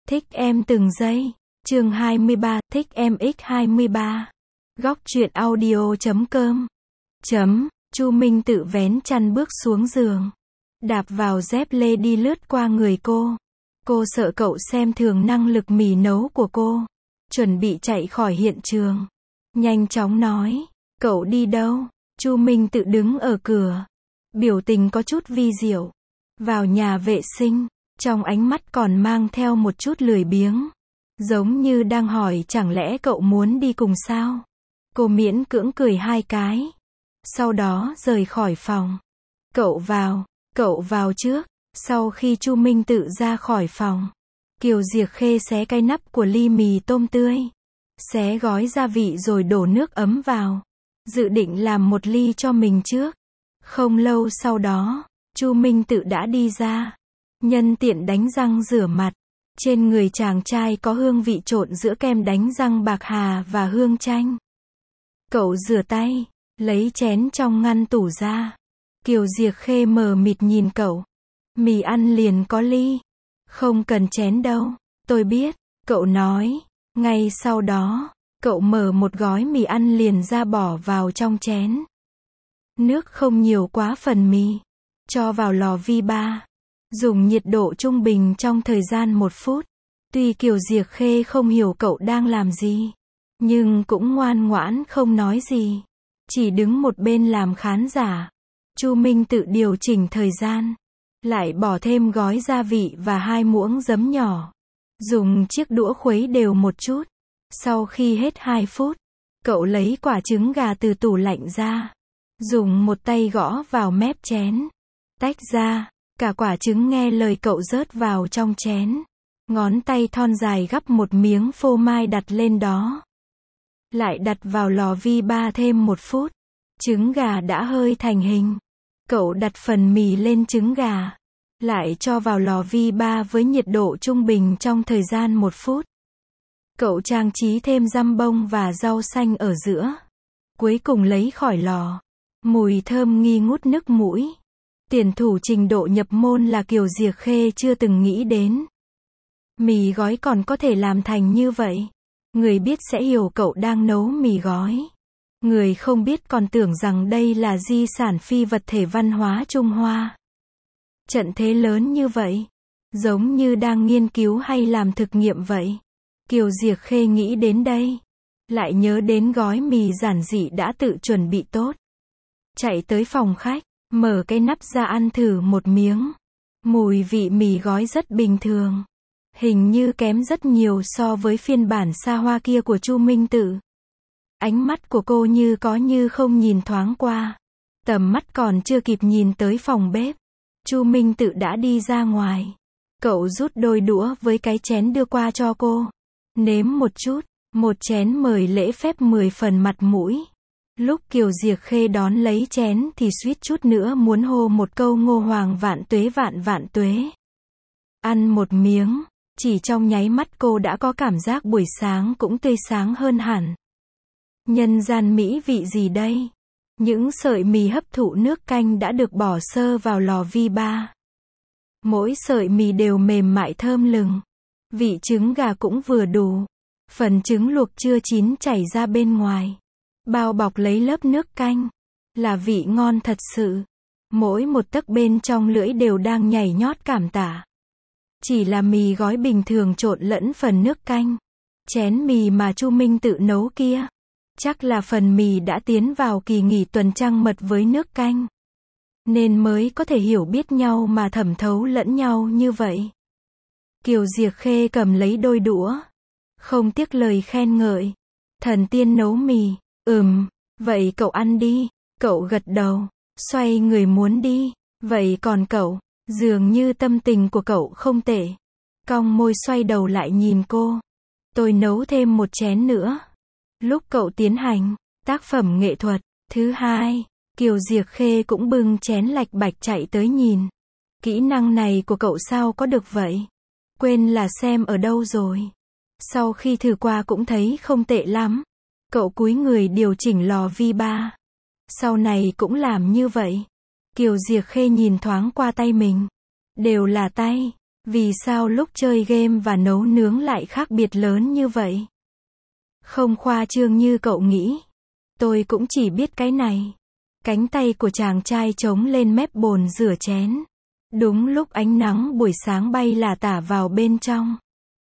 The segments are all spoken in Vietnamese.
Thích em từng giây. Chương 23, thích em x23. Góc truyện audio.com. Chu Minh tự vén chăn bước xuống giường. Đạp vào dép lê đi lướt qua người cô. Cô sợ cậu xem thường năng lực mì nấu của cô. Chuẩn bị chạy khỏi hiện trường. Nhanh chóng nói. Cậu đi đâu? Chu Minh tự đứng ở cửa. Biểu tình có chút vi diệu. Vào nhà vệ sinh. Trong ánh mắt còn mang theo một chút lười biếng. Giống như đang hỏi chẳng lẽ cậu muốn đi cùng sao? Cô miễn cưỡng cười hai cái. Sau đó rời khỏi phòng. Cậu vào trước. Sau khi Chu Minh tự ra khỏi phòng, Kiều Diệc Khê xé cái nắp của ly mì tôm tươi. Xé gói gia vị rồi đổ nước ấm vào. Dự định làm một ly cho mình trước. Không lâu sau đó, Chu Minh tự đã đi ra. Nhân tiện đánh răng rửa mặt. Trên người chàng trai có hương vị trộn giữa kem đánh răng bạc hà và hương chanh. Cậu rửa tay, lấy chén trong ngăn tủ ra. Kiều Diệc Khê mờ mịt nhìn cậu. Mì ăn liền có ly. Không cần chén đâu, tôi biết, cậu nói. Ngay sau đó, cậu mở một gói mì ăn liền ra bỏ vào trong chén. Nước không nhiều quá phần mì. Cho vào lò vi ba. Dùng nhiệt độ trung bình trong thời gian 1 phút. Tuy Kiều Diệc Khê không hiểu cậu đang làm gì, nhưng cũng ngoan ngoãn không nói gì. Chỉ đứng một bên làm khán giả. Chu Minh tự điều chỉnh thời gian. Lại bỏ thêm gói gia vị và 2 muỗng giấm nhỏ. Dùng chiếc đũa khuấy đều một chút. Sau khi hết 2 phút, cậu lấy quả trứng gà từ tủ lạnh ra. Dùng một tay gõ vào mép chén. Tách ra, cả quả trứng nghe lời cậu rớt vào trong chén. Ngón tay thon dài gắp một miếng phô mai đặt lên đó. Lại đặt vào lò vi ba thêm 1 phút. Trứng gà đã hơi thành hình. Cậu đặt phần mì lên trứng gà. Lại cho vào lò vi ba với nhiệt độ trung bình trong thời gian 1 phút. Cậu trang trí thêm răm bông và rau xanh ở giữa. Cuối cùng lấy khỏi lò. Mùi thơm nghi ngút nức mũi. Tiền thủ trình độ nhập môn là Kiều Diệc Khê chưa từng nghĩ đến. Mì gói còn có thể làm thành như vậy. Người biết sẽ hiểu cậu đang nấu mì gói. Người không biết còn tưởng rằng đây là di sản phi vật thể văn hóa Trung Hoa. Trận thế lớn như vậy, giống như đang nghiên cứu hay làm thực nghiệm vậy. Kiều Diệc Khê nghĩ đến đây, lại nhớ đến gói mì giản dị đã tự chuẩn bị tốt. Chạy tới phòng khách, mở cái nắp ra ăn thử một miếng. Mùi vị mì gói rất bình thường. Hình như kém rất nhiều so với phiên bản xa hoa kia của Chu Minh tự. Ánh mắt của cô như có như không nhìn thoáng qua. Tầm mắt còn chưa kịp nhìn tới phòng bếp. Chu Minh tự đã đi ra ngoài. Cậu rút đôi đũa với cái chén đưa qua cho cô. Nếm một chút. Một chén mời lễ phép 10 phần mặt mũi. Lúc Kiều Diệc Khê đón lấy chén thì suýt chút nữa muốn hô một câu Ngô Hoàng vạn tuế vạn vạn tuế. Ăn một miếng. Chỉ trong nháy mắt cô đã có cảm giác buổi sáng cũng tươi sáng hơn hẳn. Nhân gian mỹ vị gì đây? Những sợi mì hấp thụ nước canh đã được bỏ sơ vào lò vi ba. Mỗi sợi mì đều mềm mại thơm lừng. Vị trứng gà cũng vừa đủ. Phần trứng luộc chưa chín chảy ra bên ngoài. Bao bọc lấy lớp nước canh. Là vị ngon thật sự. Mỗi một tấc bên trong lưỡi đều đang nhảy nhót cảm tả. Chỉ là mì gói bình thường trộn lẫn phần nước canh. Chén mì mà Chu Minh tự nấu kia. Chắc là phần mì đã tiến vào kỳ nghỉ tuần trăng mật với nước canh. Nên mới có thể hiểu biết nhau mà thẩm thấu lẫn nhau như vậy. Kiều Diệc Khê cầm lấy đôi đũa. Không tiếc lời khen ngợi. Thần tiên nấu mì. Vậy cậu ăn đi. Cậu gật đầu. Xoay người muốn đi. Vậy còn cậu? Dường như tâm tình của cậu không tệ. Cong môi xoay đầu lại nhìn cô. Tôi nấu thêm một chén nữa. Lúc cậu tiến hành tác phẩm nghệ thuật thứ 2, Kiều Diệc Khê cũng bưng chén lạch bạch chạy tới nhìn. Kỹ năng này của cậu sao có được vậy? Quên là xem ở đâu rồi. Sau khi thử qua cũng thấy không tệ lắm. Cậu cúi người điều chỉnh lò vi ba. Sau này cũng làm như vậy. Kiều Diệc Khê nhìn thoáng qua tay mình. Đều là tay. Vì sao lúc chơi game và nấu nướng lại khác biệt lớn như vậy? Không khoa trương như cậu nghĩ. Tôi cũng chỉ biết cái này. Cánh tay của chàng trai chống lên mép bồn rửa chén. Đúng lúc ánh nắng buổi sáng bay lả tả vào bên trong.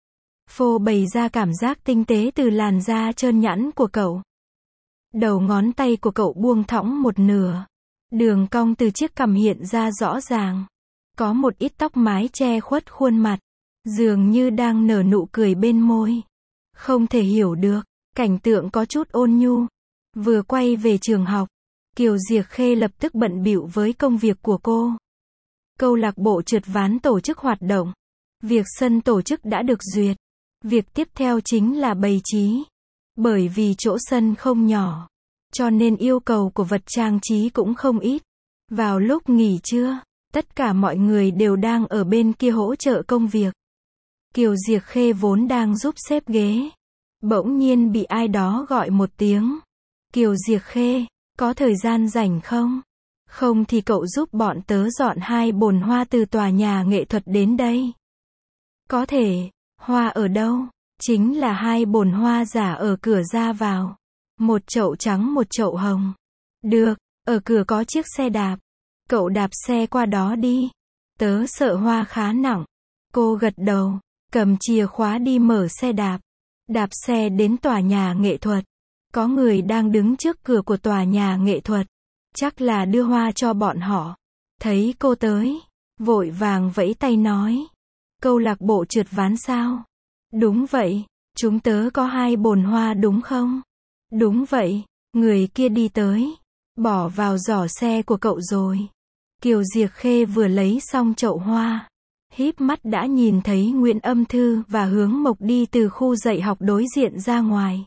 Phô bày ra cảm giác tinh tế từ làn da trơn nhẵn của cậu. Đầu ngón tay của cậu buông thõng một nửa. Đường cong từ chiếc cằm hiện ra rõ ràng. Có một ít tóc mái che khuất khuôn mặt. Dường như đang nở nụ cười bên môi. Không thể hiểu được. Cảnh tượng có chút ôn nhu. Vừa quay về trường học, Kiều Diệc Khê lập tức bận bịu với công việc của cô. Câu lạc bộ trượt ván tổ chức hoạt động. Việc sân tổ chức đã được duyệt. Việc tiếp theo chính là bày trí. Bởi vì chỗ sân không nhỏ, cho nên yêu cầu của vật trang trí cũng không ít. Vào lúc nghỉ trưa, tất cả mọi người đều đang ở bên kia hỗ trợ công việc. Kiều Diệc Khê vốn đang giúp xếp ghế. Bỗng nhiên bị ai đó gọi một tiếng. Kiều Diệc Khê, có thời gian rảnh không? Không thì cậu giúp bọn tớ dọn 2 bồn hoa từ tòa nhà nghệ thuật đến đây. Có thể. Hoa ở đâu? Chính là 2 bồn hoa giả ở cửa ra vào. Một chậu trắng một chậu hồng. Được, ở cửa có chiếc xe đạp. Cậu đạp xe qua đó đi. Tớ sợ hoa khá nặng. Cô gật đầu, cầm chìa khóa đi mở xe đạp. Đạp xe đến tòa nhà nghệ thuật. Có người đang đứng trước cửa của tòa nhà nghệ thuật. Chắc là đưa hoa cho bọn họ. Thấy cô tới, vội vàng vẫy tay nói. Câu lạc bộ trượt ván sao? Đúng vậy, chúng tớ có 2 bồn hoa đúng không? Đúng vậy, người kia đi tới. Bỏ vào giỏ xe của cậu rồi. Kiều Diệc Khê vừa lấy xong chậu hoa. Híp mắt đã nhìn thấy Nguyễn Âm Thư và Hướng Mộc đi từ khu dạy học đối diện ra ngoài.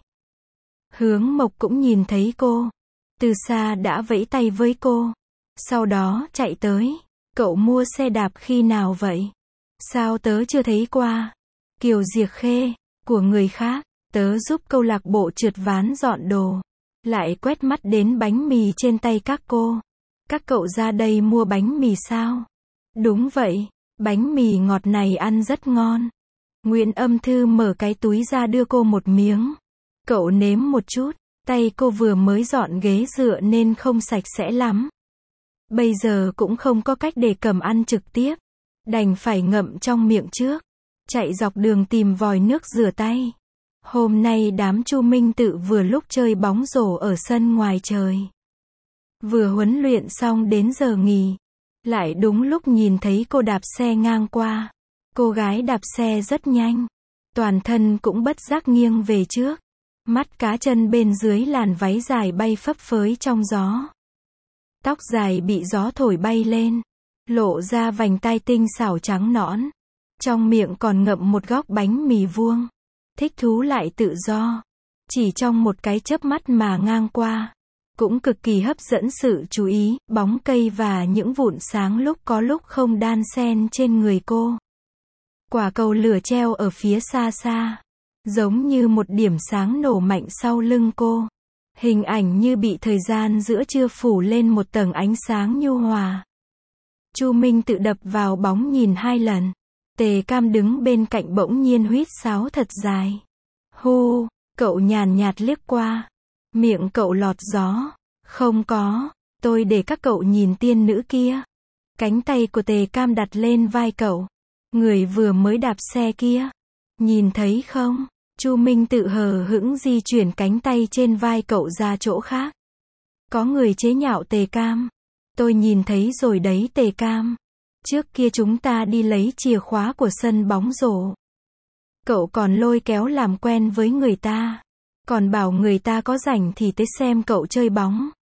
Hướng Mộc cũng nhìn thấy cô. Từ xa đã vẫy tay với cô. Sau đó chạy tới. Cậu mua xe đạp khi nào vậy? Sao tớ chưa thấy qua? Kiều Diệc Khê, của người khác. Tớ giúp câu lạc bộ trượt ván dọn đồ. Lại quét mắt đến bánh mì trên tay các cô. Các cậu ra đây mua bánh mì sao? Đúng vậy, bánh mì ngọt này ăn rất ngon. Nguyễn Âm Thư mở cái túi ra đưa cô một miếng. Cậu nếm một chút. Tay cô vừa mới dọn ghế dựa nên không sạch sẽ lắm. Bây giờ cũng không có cách để cầm ăn trực tiếp. Đành phải ngậm trong miệng trước. Chạy dọc đường tìm vòi nước rửa tay. Hôm nay đám Chu Minh Tự vừa lúc chơi bóng rổ ở sân ngoài trời. Vừa huấn luyện xong đến giờ nghỉ. Lại đúng lúc nhìn thấy cô đạp xe ngang qua. Cô gái đạp xe rất nhanh. Toàn thân cũng bất giác nghiêng về trước. Mắt cá chân bên dưới làn váy dài bay phấp phới trong gió. Tóc dài bị gió thổi bay lên. Lộ ra vành tai tinh xảo trắng nõn. Trong miệng còn ngậm một góc bánh mì vuông. Thích thú lại tự do. Chỉ trong một cái chớp mắt mà ngang qua. Cũng cực kỳ hấp dẫn sự chú ý, bóng cây và những vụn sáng lúc có lúc không đan xen trên người cô. Quả cầu lửa treo ở phía xa xa. Giống như một điểm sáng nổ mạnh sau lưng cô. Hình ảnh như bị thời gian giữa trưa phủ lên một tầng ánh sáng nhu hòa. Chu Minh Tự đập vào bóng nhìn 2 lần. Tề Cam đứng bên cạnh bỗng nhiên huýt sáo thật dài. Hu, cậu nhàn nhạt liếc qua. Miệng cậu lọt gió. Không có, tôi để các cậu nhìn tiên nữ kia. Cánh tay của Tề Cam đặt lên vai cậu. Người vừa mới đạp xe kia. Nhìn thấy không? Chu Minh Tự hờ hững di chuyển cánh tay trên vai cậu ra chỗ khác. Có người chế nhạo Tề Cam. Tôi nhìn thấy rồi đấy Tề Cam. Trước kia chúng ta đi lấy chìa khóa của sân bóng rổ. Cậu còn lôi kéo làm quen với người ta. Còn bảo người ta có rảnh thì tới xem cậu chơi bóng.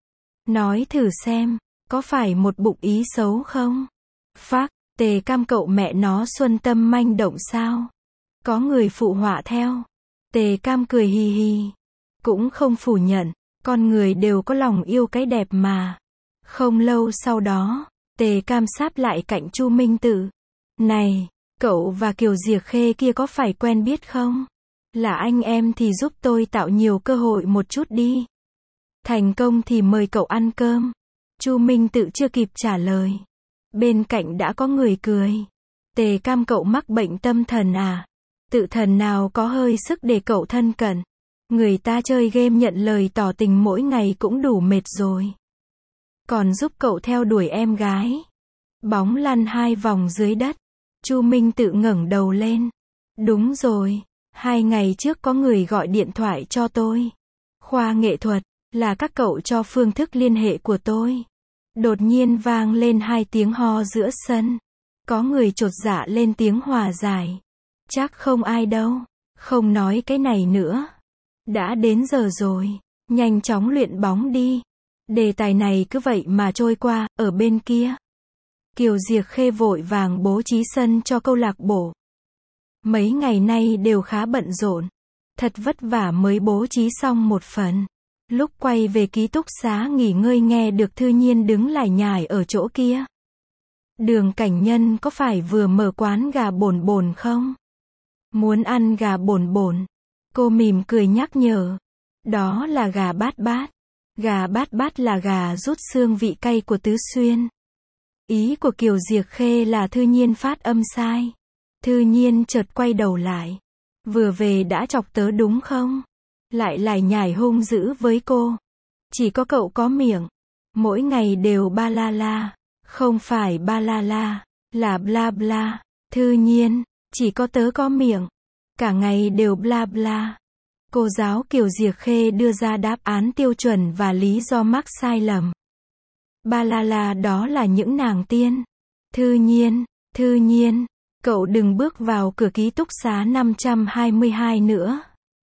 Nói thử xem, có phải một bụng ý xấu không? Phác, Tề Cam cậu mẹ nó xuân tâm manh động sao? Có người phụ họa theo. Tề Cam cười hì hì. Cũng không phủ nhận, con người đều có lòng yêu cái đẹp mà. Không lâu sau đó, Tề Cam sáp lại cạnh Chu Minh Tự. Này, cậu và Kiều Diệc Khê kia có phải quen biết không? Là anh em thì giúp tôi tạo nhiều cơ hội một chút đi. Thành công thì mời cậu ăn cơm. Chu Minh Tự chưa kịp trả lời. Bên cạnh đã có người cười. Tề Cam cậu mắc bệnh tâm thần à? Tự thần nào có hơi sức để cậu thân cận. Người ta chơi game nhận lời tỏ tình mỗi ngày cũng đủ mệt rồi. Còn giúp cậu theo đuổi em gái. Bóng lăn 2 vòng dưới đất. Chu Minh Tự ngẩng đầu lên. Đúng rồi, 2 ngày trước có người gọi điện thoại cho tôi. Khoa nghệ thuật, là các cậu cho phương thức liên hệ của tôi. Đột nhiên vang lên 2 tiếng ho giữa sân. Có người chột dạ lên tiếng hòa giải. Chắc không ai đâu. Không nói cái này nữa. Đã đến giờ rồi. Nhanh chóng luyện bóng đi. Đề tài này cứ vậy mà trôi qua, ở bên kia. Kiều Diệc Khê vội vàng bố trí sân cho câu lạc bộ. Mấy ngày nay đều khá bận rộn. Thật vất vả mới bố trí xong một phần. Lúc quay về ký túc xá nghỉ ngơi nghe được Thư Nhiên đứng lải nhải ở chỗ kia. Đường Cảnh Nhân có phải vừa mở quán gà bồn bồn không? Muốn ăn gà bồn bồn. Cô mỉm cười nhắc nhở. Đó là gà bát bát. Gà bát bát là gà rút xương vị cay của Tứ Xuyên. Ý của Kiều Diệc Khê là Thư Nhiên phát âm sai. Thư Nhiên chợt quay đầu lại. Vừa về đã chọc tớ đúng không? Lại lải nhải hung dữ với cô. Chỉ có cậu có miệng. Mỗi ngày đều ba la la. Không phải ba la la, là bla bla. Thư Nhiên, chỉ có tớ có miệng. Cả ngày đều bla bla. Cô giáo Kiều Diệc Khê đưa ra đáp án tiêu chuẩn và lý do mắc sai lầm. Ba la la đó là những nàng tiên. Thư Nhiên, cậu đừng bước vào cửa ký túc xá 522 nữa.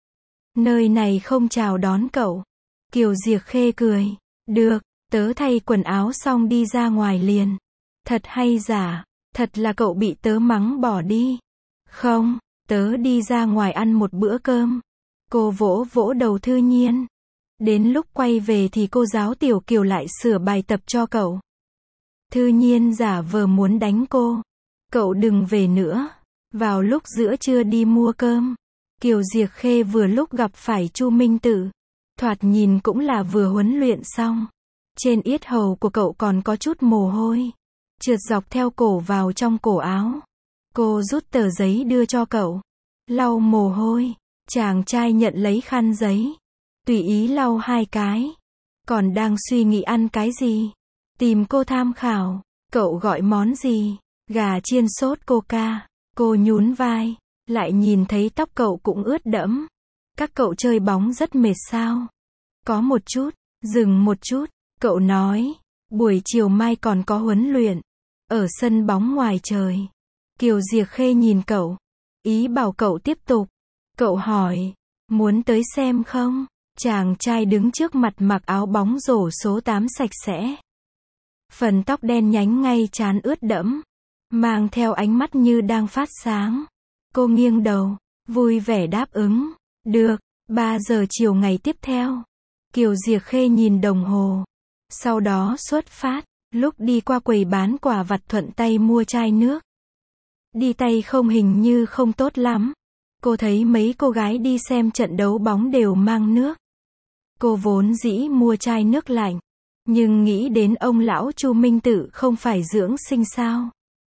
Nơi này không chào đón cậu. Kiều Diệc Khê cười. Được, tớ thay quần áo xong đi ra ngoài liền. Thật hay giả? Thật là cậu bị tớ mắng bỏ đi. Không, tớ đi ra ngoài ăn một bữa cơm. Cô vỗ vỗ đầu Thư Nhiên. Đến lúc quay về thì cô giáo Tiểu Kiều lại sửa bài tập cho cậu. Thư Nhiên giả vờ muốn đánh cô. Cậu đừng về nữa. Vào lúc giữa trưa đi mua cơm. Kiều Diệc Khê vừa lúc gặp phải Chu Minh Tự. Thoạt nhìn cũng là vừa huấn luyện xong. Trên yết hầu của cậu còn có chút mồ hôi. Trượt dọc theo cổ vào trong cổ áo. Cô rút tờ giấy đưa cho cậu. Lau mồ hôi. Chàng trai nhận lấy khăn giấy. Tùy ý lau 2 cái. Còn đang suy nghĩ ăn cái gì? Tìm cô tham khảo. Cậu gọi món gì? Gà chiên sốt coca. Cô nhún vai. Lại nhìn thấy tóc cậu cũng ướt đẫm. Các cậu chơi bóng rất mệt sao? Có một chút. Dừng một chút. Cậu nói. Buổi chiều mai còn có huấn luyện. Ở sân bóng ngoài trời. Kiều Diệc Khê nhìn cậu. Ý bảo cậu tiếp tục. Cậu hỏi. Muốn tới xem không? Chàng trai đứng trước mặt mặc áo bóng rổ số 8 sạch sẽ. Phần tóc đen nhánh ngay trán ướt đẫm. Mang theo ánh mắt như đang phát sáng. Cô nghiêng đầu. Vui vẻ đáp ứng. Được. 3 giờ chiều ngày tiếp theo. Kiều Diệc Khê nhìn đồng hồ. Sau đó xuất phát. Lúc đi qua quầy bán quà vặt thuận tay mua chai nước. Đi tay không hình như không tốt lắm. Cô thấy mấy cô gái đi xem trận đấu bóng đều mang nước. Cô vốn dĩ mua chai nước lạnh. Nhưng nghĩ đến ông lão Chu Minh Tự không phải dưỡng sinh sao.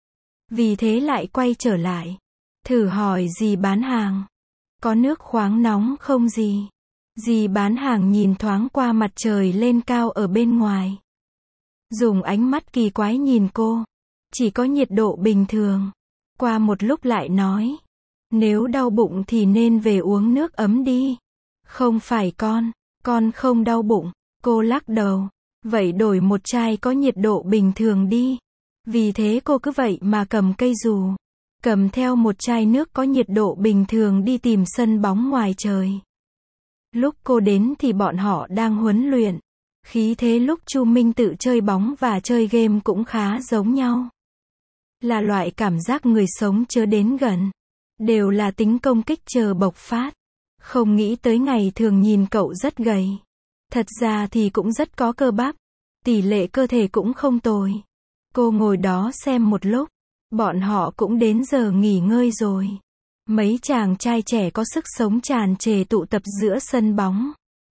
Vì thế lại quay trở lại. Thử hỏi dì bán hàng. Có nước khoáng nóng không dì? Dì bán hàng nhìn thoáng qua mặt trời lên cao ở bên ngoài. Dùng ánh mắt kỳ quái nhìn cô. Chỉ có nhiệt độ bình thường. Qua một lúc lại nói. Nếu đau bụng thì nên về uống nước ấm đi. Không phải con không đau bụng. Cô lắc đầu. Vậy đổi một chai có nhiệt độ bình thường đi. Vì thế cô cứ vậy mà cầm cây dù. Cầm theo một chai nước có nhiệt độ bình thường đi tìm sân bóng ngoài trời. Lúc cô đến thì bọn họ đang huấn luyện. Khí thế lúc Chu Minh Tự chơi bóng và chơi game cũng khá giống nhau. Là loại cảm giác người sống chớ đến gần. Đều là tính công kích chờ bộc phát. Không nghĩ tới ngày thường nhìn cậu rất gầy. Thật ra thì cũng rất có cơ bắp. Tỷ lệ cơ thể cũng không tồi. Cô ngồi đó xem một lúc. Bọn họ cũng đến giờ nghỉ ngơi rồi. Mấy chàng trai trẻ có sức sống tràn trề tụ tập giữa sân bóng.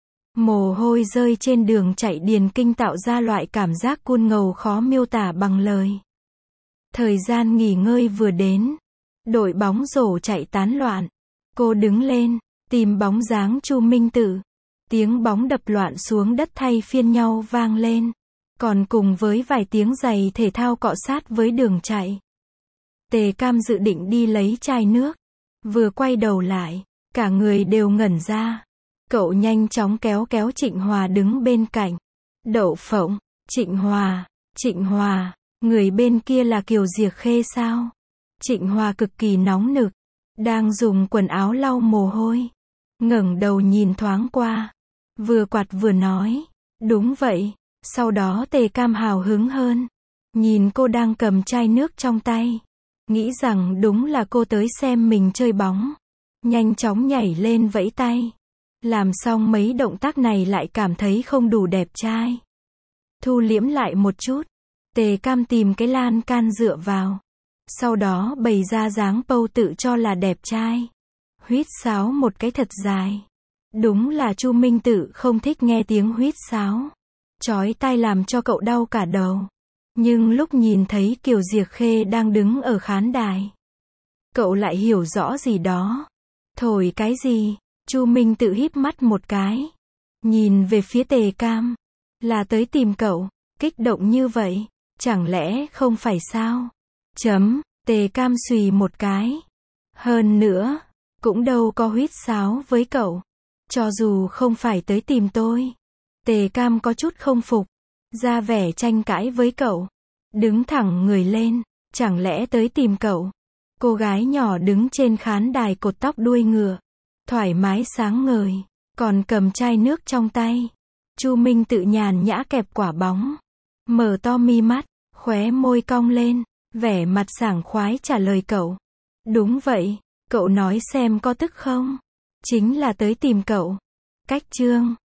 Mồ hôi rơi trên đường chạy điền kinh tạo ra loại cảm giác cuôn ngầu khó miêu tả bằng lời. Thời gian nghỉ ngơi vừa đến. Đội bóng rổ chạy tán loạn. Cô đứng lên, tìm bóng dáng Chu Minh Tự. Tiếng bóng đập loạn xuống đất thay phiên nhau vang lên. Còn cùng với vài tiếng giày thể thao cọ sát với đường chạy. Tề Cam dự định đi lấy chai nước. Vừa quay đầu lại, cả người đều ngẩn ra. Cậu nhanh chóng kéo kéo Trịnh Hòa đứng bên cạnh. Đậu phộng, Trịnh Hòa, người bên kia là Kiều Diệc Khê sao? Trịnh Hòa cực kỳ nóng nực, đang dùng quần áo lau mồ hôi. Ngẩng đầu nhìn thoáng qua, vừa quạt vừa nói, đúng vậy. Sau đó Tề Cam hào hứng hơn, nhìn cô đang cầm chai nước trong tay, nghĩ rằng đúng là cô tới xem mình chơi bóng. Nhanh chóng nhảy lên vẫy tay. Làm xong mấy động tác này lại cảm thấy không đủ đẹp trai. Thu liễm lại một chút, Tề Cam tìm cái lan can dựa vào. Sau đó bày ra dáng pose tự cho là đẹp trai. Huýt sáo một cái thật dài. Đúng là Chu Minh Tự không thích nghe tiếng huýt sáo. Chói tai làm cho cậu đau cả đầu. Nhưng lúc nhìn thấy Kiều Diệc Khê đang đứng ở khán đài, cậu lại hiểu rõ gì đó. Thổi cái gì? Chu Minh Tự híp mắt một cái. Nhìn về phía Tề Cam. Là tới tìm cậu. Kích động như vậy. Chẳng lẽ không phải sao? Tề Cam xùy một cái. Hơn nữa, cũng đâu có huýt sáo với cậu. Cho dù không phải tới tìm tôi. Tề Cam có chút không phục. Ra vẻ tranh cãi với cậu. Đứng thẳng người lên. Chẳng lẽ tới tìm cậu? Cô gái nhỏ đứng trên khán đài cột tóc đuôi ngựa. Thoải mái sáng ngời. Còn cầm chai nước trong tay. Chu Minh Tự nhàn nhã kẹp quả bóng. Mở to mi mắt. Khóe môi cong lên. Vẻ mặt sảng khoái trả lời cậu. Đúng vậy. Cậu nói xem có tức không? Chính là tới tìm cậu. Cách chương